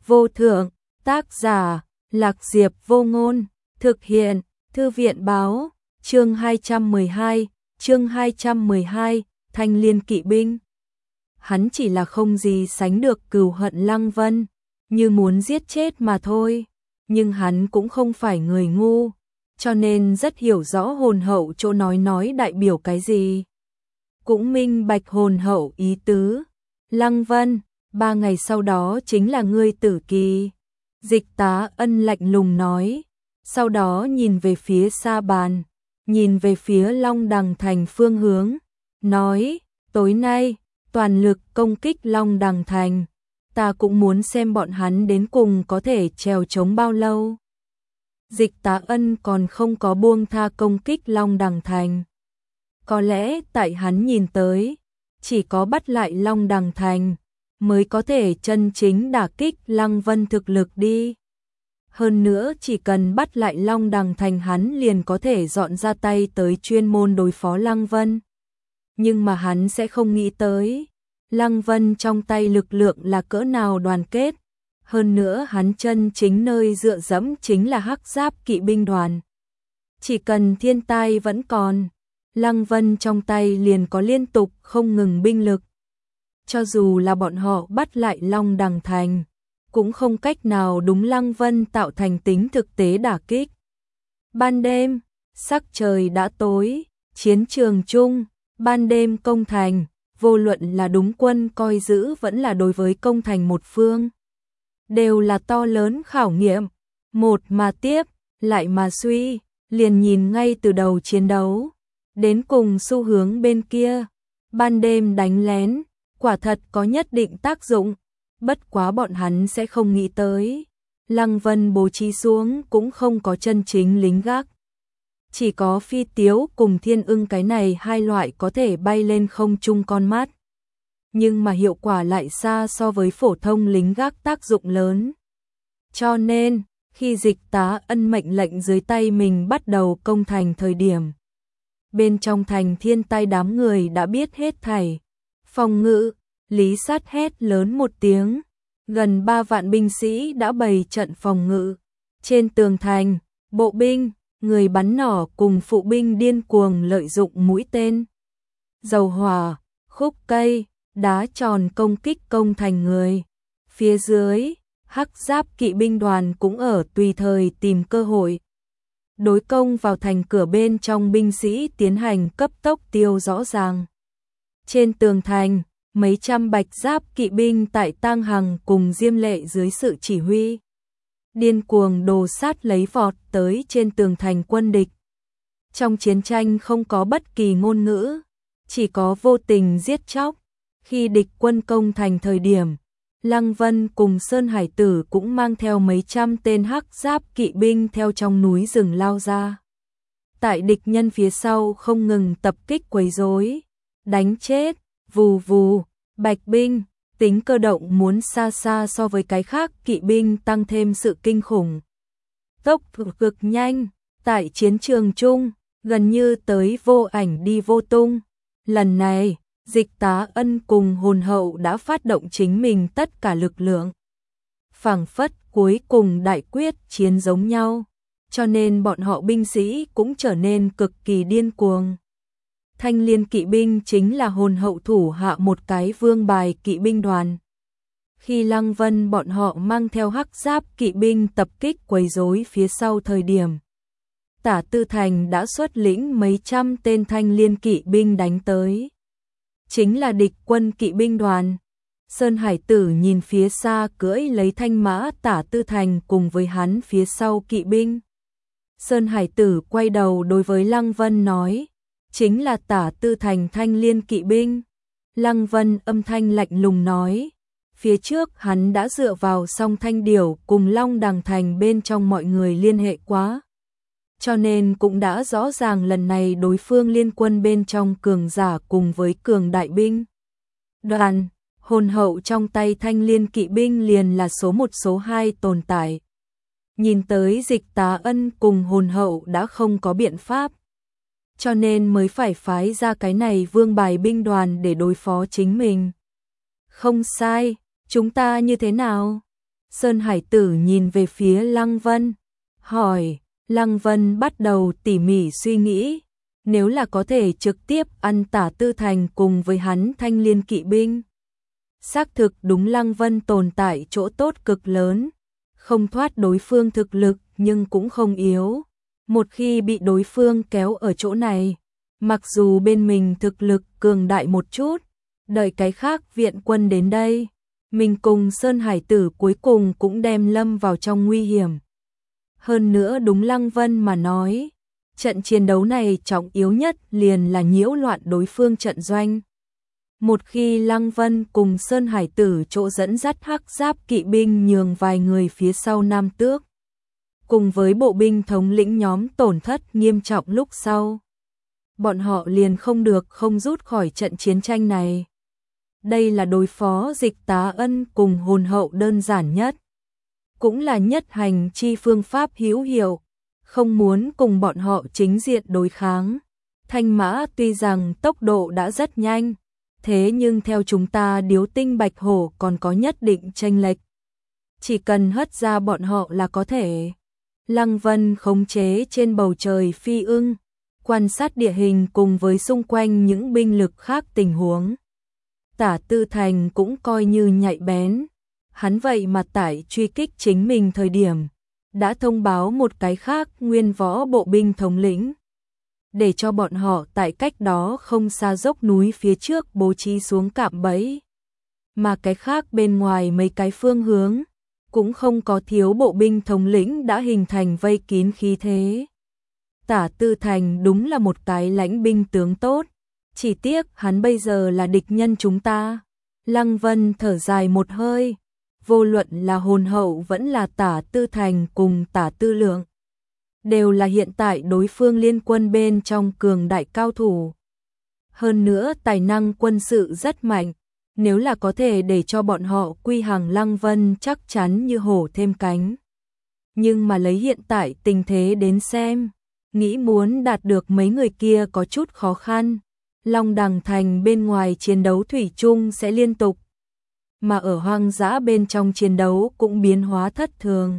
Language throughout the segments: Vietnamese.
vô thượng, tác giả, Lạc Diệp Vô Ngôn, thực hiện, Thư viện báo, chương 212, Thanh Liên Kỵ binh. Hắn chỉ là không gì sánh được cừu hận Lăng Vân, như muốn giết chết mà thôi, nhưng hắn cũng không phải người ngu, cho nên rất hiểu rõ hồn hậu chỗ nói đại biểu cái gì. Cũng minh bạch hồn hậu ý tứ. Lăng Vân, 3 ngày sau đó chính là ngươi tử kỳ. Dịch Tá Ân lạnh lùng nói, sau đó nhìn về phía Sa Bàn, nhìn về phía Long Đằng Thành phương hướng, nói, tối nay, toàn lực công kích Long Đằng Thành, ta cũng muốn xem bọn hắn đến cùng có thể trèo chống bao lâu. Dịch Tá Ân còn không có buông tha công kích Long Đằng Thành. Có lẽ tại hắn nhìn tới, chỉ có bắt lại Long Đằng Thành mới có thể chân chính đả kích Lăng Vân thực lực đi. Hơn nữa chỉ cần bắt lại Long Đằng Thành hắn liền có thể dọn ra tay tới chuyên môn đối phó Lăng Vân. Nhưng mà hắn sẽ không nghĩ tới, Lăng Vân trong tay lực lượng là cỡ nào đoàn kết. Hơn nữa hắn chân chính nơi dựa dẫm chính là Hắc Giáp Kỵ binh đoàn. Chỉ cần thiên tai vẫn còn, Lăng Vân trong tay liền có liên tục không ngừng binh lực. Cho dù là bọn họ bắt lại Long Đằng Thành, cũng không cách nào đúng Lăng Vân tạo thành tính thực tế đả kích. Ban đêm, sắc trời đã tối, chiến trường chung, ban đêm công thành, vô luận là đúng quân coi giữ vẫn là đối với công thành một phương, đều là to lớn khảo nghiệm, một mà tiếp, lại mà suy, liền nhìn ngay từ đầu chiến đấu, đến cùng xu hướng bên kia, ban đêm đánh lén, quả thật có nhất định tác dụng, bất quá bọn hắn sẽ không nghĩ tới. Lăng Vân bố trí xuống cũng không có chân chính lính gác. Chỉ có phi tiếu cùng thiên ưng cái này hai loại có thể bay lên không trung con mắt. Nhưng mà hiệu quả lại xa so với phổ thông lính gác tác dụng lớn. Cho nên, khi Dịch Tá Ân mệnh lệnh dưới tay mình bắt đầu công thành thời điểm, bên trong thành thiên tai đám người đã biết hết thảy. Phòng ngự, Lý Sát hét lớn một tiếng, gần 3 vạn binh sĩ đã bày trận phòng ngự. Trên tường thành, bộ binh, người bắn nỏ cùng phụ binh điên cuồng lợi dụng mũi tên, dầu hỏa, khúc cây, đá tròn công kích công thành người. Phía dưới, Hắc Giáp Kỵ binh đoàn cũng ở tùy thời tìm cơ hội đối công vào thành cửa bên trong binh sĩ tiến hành cấp tốc tiêu rõ ràng. Trên tường thành, mấy trăm Bạch Giáp Kỵ binh tại Tang Hằng cùng Diêm Lệ dưới sự chỉ huy, điên cuồng đồ sát lấy vọt tới trên tường thành quân địch. Trong chiến tranh không có bất kỳ ngôn ngữ, chỉ có vô tình giết chóc. Khi địch quân công thành thời điểm, Lăng Vân cùng Sơn Hải Tử cũng mang theo mấy trăm tên Hắc Giáp Kỵ binh theo trong núi rừng lao ra. Tại địch nhân phía sau không ngừng tập kích quấy rối, đánh chết, vù vù, Bạch binh, tính cơ động muốn xa xa so với cái khác kỵ binh tăng thêm sự kinh khủng. Tốc độ cực nhanh, tại chiến trường chung, gần như tới vô ảnh đi vô tung. Lần này, Dịch Tá Ân cùng hồn hậu đã phát động chính mình tất cả lực lượng. Phảng phất cuối cùng đại quyết chiến giống nhau, cho nên bọn họ binh sĩ cũng trở nên cực kỳ điên cuồng. Thanh Liên Kỵ binh chính là hồn hậu thủ hạ một cái vương bài kỵ binh đoàn. Khi Lăng Vân bọn họ mang theo Hắc Giáp Kỵ binh tập kích quấy rối phía sau thời điểm, Tả Tư Thành đã xuất lĩnh mấy trăm tên Thanh Liên Kỵ binh đánh tới. Chính là địch quân kỵ binh đoàn. Sơn Hải Tử nhìn phía xa cưỡi lấy thanh mã Tả Tư Thành cùng với hắn phía sau kỵ binh. Sơn Hải Tử quay đầu đối với Lăng Vân nói, chính là Tả Tư Thành Thanh Liên Kỵ binh. Lăng Vân âm thanh lạnh lùng nói, phía trước hắn đã dựa vào Song Thanh Điểu cùng Long Đằng Thành bên trong mọi người liên hệ quá. Cho nên cũng đã rõ ràng lần này đối phương liên quân bên trong cường giả cùng với cường đại binh đoàn, hồn hậu trong tay Thanh Liên Kỵ binh liền là số 1 số 2 tồn tại. Nhìn tới Dịch Tá Ân cùng hồn hậu đã không có biện pháp, cho nên mới phải phái ra cái này vương bài binh đoàn để đối phó chính mình. Không sai, chúng ta như thế nào? Sơn Hải Tử nhìn về phía Lăng Vân, hỏi. Lăng Vân bắt đầu tỉ mỉ suy nghĩ, nếu là có thể trực tiếp ăn Tả Tư Thành cùng với hắn Thanh Liên kỵ binh. Xác thực đúng, Lăng Vân tồn tại chỗ tốt cực lớn, không thoát đối phương thực lực nhưng cũng không yếu. Một khi bị đối phương kéo ở chỗ này, mặc dù bên mình thực lực cường đại một chút, đợi cái khác viện quân đến đây, mình cùng Sơn Hải Tử cuối cùng cũng đem lâm vào trong nguy hiểm. Hơn nữa đúng Lăng Vân mà nói, trận chiến đấu này trọng yếu nhất liền là nhiễu loạn đối phương trận doanh. Một khi Lăng Vân cùng Sơn Hải Tử chỗ dẫn dắt hắc giáp kỵ binh nhường vài người phía sau Nam Tước, cùng với bộ binh thống lĩnh nhóm tổn thất nghiêm trọng lúc sau, bọn họ liền không được không rút khỏi trận chiến tranh này. Đây là đối phó Dịch Tá Ân cùng hồn hậu đơn giản nhất, cũng là nhất hành chi phương pháp hữu hiệu, không muốn cùng bọn họ chính diện đối kháng. Thanh mã tuy rằng tốc độ đã rất nhanh, thế nhưng theo chúng ta điếu tinh bạch hổ còn có nhất định chênh lệch. Chỉ cần hất ra bọn họ là có thể. Lăng Vân khống chế trên bầu trời phi ưng, quan sát địa hình cùng với xung quanh những binh lực khác tình huống. Tả Tư Thành cũng coi như nhạy bén, hắn vậy mà tại truy kích chính mình thời điểm, đã thông báo một cái khác nguyên võ bộ binh thống lĩnh, để cho bọn họ tại cách đó không xa dốc núi phía trước bố trí xuống cạm bẫy. Mà cái khác bên ngoài mấy cái phương hướng, cũng không có thiếu bộ binh thống lĩnh đã hình thành vây kín khí thế. Tả Tư Thành đúng là một cái lãnh binh tướng tốt, chỉ tiếc hắn bây giờ là địch nhân chúng ta. Lăng Vân thở dài một hơi, vô luận là hồn hậu vẫn là Tả Tư Thành cùng Tả Tư Lượng, đều là hiện tại đối phương liên quân bên trong cường đại cao thủ. Hơn nữa tài năng quân sự rất mạnh, nếu là có thể để cho bọn họ quy hàng Lăng Vân chắc chắn như hổ thêm cánh. Nhưng mà lấy hiện tại tình thế đến xem, nghĩ muốn đạt được mấy người kia có chút khó khăn. Long Đằng Thành bên ngoài chiến đấu thủy chung sẽ liên tục, mà ở hoang dã bên trong chiến đấu cũng biến hóa thất thường.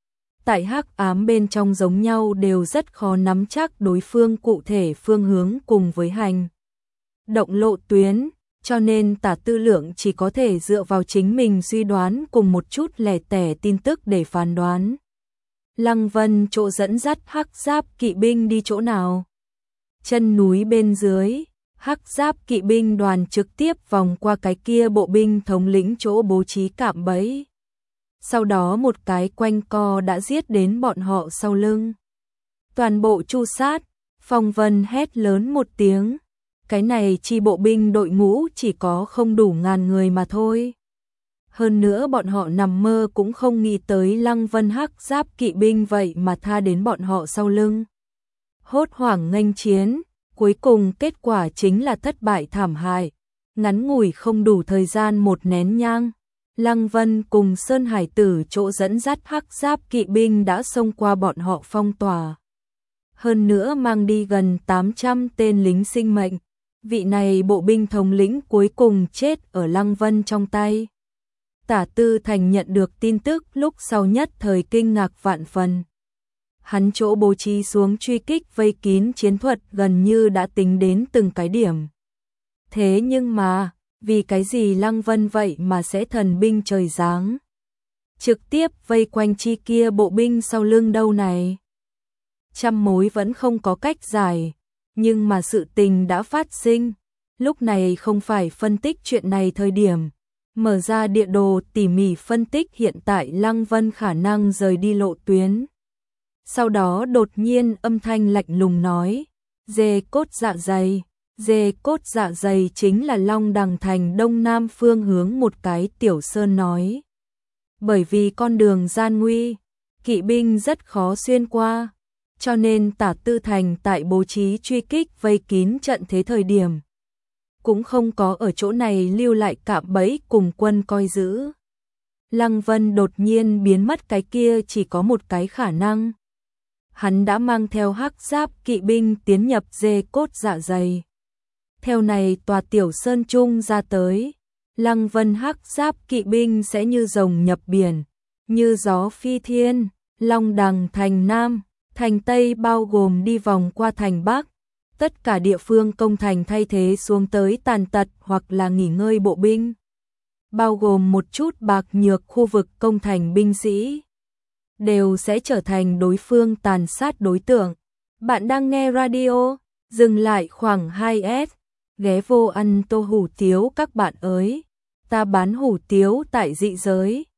Tại hắc ám bên trong giống nhau đều rất khó nắm chắc đối phương cụ thể phương hướng cùng với hành động lộ tuyến, cho nên Tả Tư Lượng chỉ có thể dựa vào chính mình suy đoán cùng một chút lẻ tẻ tin tức để phán đoán. Lăng Vân chỗ dẫn dắt hắc giáp kỵ binh đi chỗ nào? Chân núi bên dưới, hắc giáp kỵ binh đoàn trực tiếp vòng qua cái kia bộ binh thống lĩnh chỗ bố trí cạm bẫy. Sau đó một cái quanh co đã giết đến bọn họ sau lưng. Toàn bộ tru sát, Phong Vân hét lớn một tiếng. Cái này chi bộ binh đội ngũ chỉ có không đủ 1000 người mà thôi. Hơn nữa bọn họ nằm mơ cũng không nghĩ tới Lăng Vân hắc giáp kỵ binh vậy mà tha đến bọn họ sau lưng. Hốt hoảng nghênh chiến, cuối cùng kết quả chính là thất bại thảm hại. Ngắn ngủi không đủ thời gian một nén nhang, Lăng Vân cùng Sơn Hải Tử chỗ dẫn dắt hắc giáp kỵ binh đã xông qua bọn họ phong tỏa. Hơn nữa mang đi gần 800 tên lính sinh mệnh. Vị này bộ binh thống lĩnh cuối cùng chết ở Lăng Vân trong tay. Tả Tư Thành nhận được tin tức lúc sau nhất thời kinh ngạc vạn phần. Hắn chỗ bố trí xuống truy kích vây kín chiến thuật gần như đã tính đến từng cái điểm. Thế nhưng mà, vì cái gì Lăng Vân vậy mà sẽ thần binh trời giáng? Trực tiếp vây quanh chi kia bộ binh sau lưng đâu này? Trăm mối vẫn không có cách giải, nhưng mà sự tình đã phát sinh. Lúc này không phải phân tích chuyện này thời điểm. Mở ra địa đồ tỉ mỉ phân tích hiện tại Lăng Vân khả năng rời đi lộ tuyến. Sau đó đột nhiên âm thanh lạnh lùng nói, dê cốt dạ dày. Dê cốt dạ dày chính là Long Đằng Thành đông nam phương hướng một cái tiểu sơn nói. Bởi vì con đường gian nguy, kỵ binh rất khó xuyên qua, cho nên Tả Tư Thành tại bố trí truy kích vây kín trận thế thời điểm, cũng không có ở chỗ này lưu lại cạm bẫy cùng quân coi giữ. Lăng Vân đột nhiên biến mất, cái kia chỉ có một cái khả năng. Hắn đã mang theo hắc giáp kỵ binh tiến nhập dê cốt dạ dày. Theo này tòa tiểu sơn trung ra tới, Lăng Vân hắc giáp kỵ binh sẽ như rồng nhập biển, như gió phi thiên, long đằng thành Nam, thành Tây bao gồm đi vòng qua thành Bắc. Tất cả địa phương công thành thay thế xuống tới tàn tật hoặc là nghỉ ngơi bộ binh. Bao gồm một chút bạc nhược khu vực công thành binh sĩ. Đều sẽ trở thành đối phương tàn sát đối tượng. Bạn đang nghe radio, dừng lại khoảng 2S. Ghé vô ăn tô hủ tiếu các bạn ơi. Ta bán hủ tiếu tại dị giới.